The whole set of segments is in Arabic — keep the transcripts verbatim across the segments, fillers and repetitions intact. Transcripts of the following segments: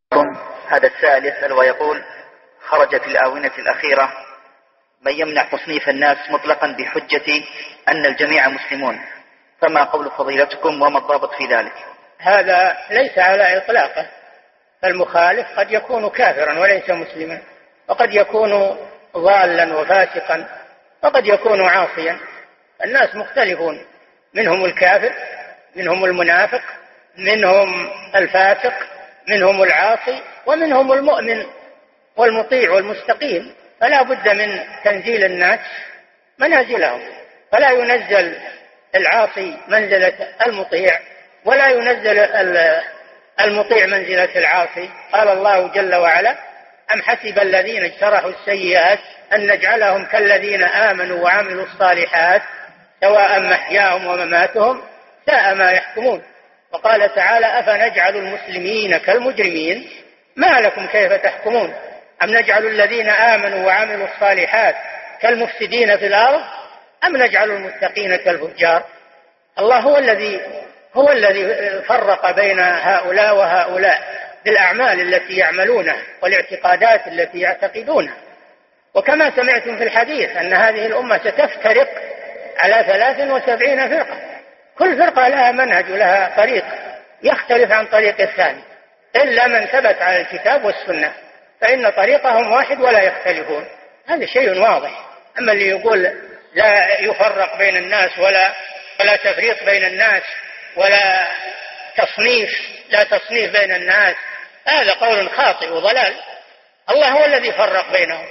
هذا السائل يسأل ويقول: خرج في الآونة الأخيرة من يمنع تصنيف الناس مطلقا بحجة أن الجميع مسلمون، فما قول فضيلتكم وما الضابط في ذلك؟ هذا ليس على إطلاقه، المخالف قد يكون كافرا وليس مسلما، وقد يكون ضالا وفاسقا، وقد يكون عاصيا. الناس مختلفون، منهم الكافر، منهم المنافق، منهم الفاسق، منهم العاصي، ومنهم المؤمن والمطيع والمستقيم. فلا بد من تنزيل الناس منازلهم، فلا ينزل العاصي منزلة المطيع، ولا ينزل المطيع منزلة العاصي. قال الله جل وعلا: أم حسب الذين اجترحوا السيئات أن نجعلهم كالذين آمنوا وعملوا الصالحات سواء محياهم ومماتهم ساء ما يحكمون. وقال تعالى: أفنجعل المسلمين كالمجرمين ما لكم كيف تحكمون أم نجعل الذين آمنوا وعملوا الصالحات كالمفسدين في الأرض أم نجعل المتقين كالفجار. الله هو الذي هو الذي فرق بين هؤلاء وهؤلاء بالأعمال التي يعملونها والاعتقادات التي يعتقدونها. وكما سمعتم في الحديث أن هذه الأمة ستفترق على ثلاث وسبعين فرقة، كل فرقة لها منهج ولها طريق يختلف عن طريق الثاني، إلا من ثبت على الكتاب والسنة فإن طريقهم واحد ولا يختلفون. هذا شيء واضح. أما اللي يقول لا يفرق بين الناس ولا ولا تفريق بين الناس ولا تصنيف لا تصنيف بين الناس، هذا قول خاطئ وضلال. الله هو الذي فرق بينهم،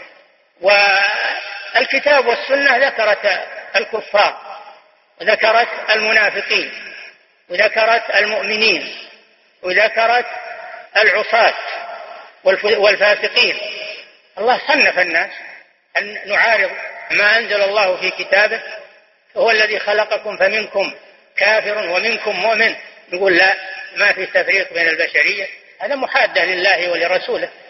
والكتاب والسنة ذكرت الكفار وذكرت المنافقين وذكرت المؤمنين وذكرت العصاة والفاسقين. الله صنف الناس. أن نعارض ما أنزل الله في كتابه، هو الذي خلقكم فمنكم كافر ومنكم مؤمن، نقول لا، ما في تفريق بين البشرية، هذا محادة لله ولرسوله.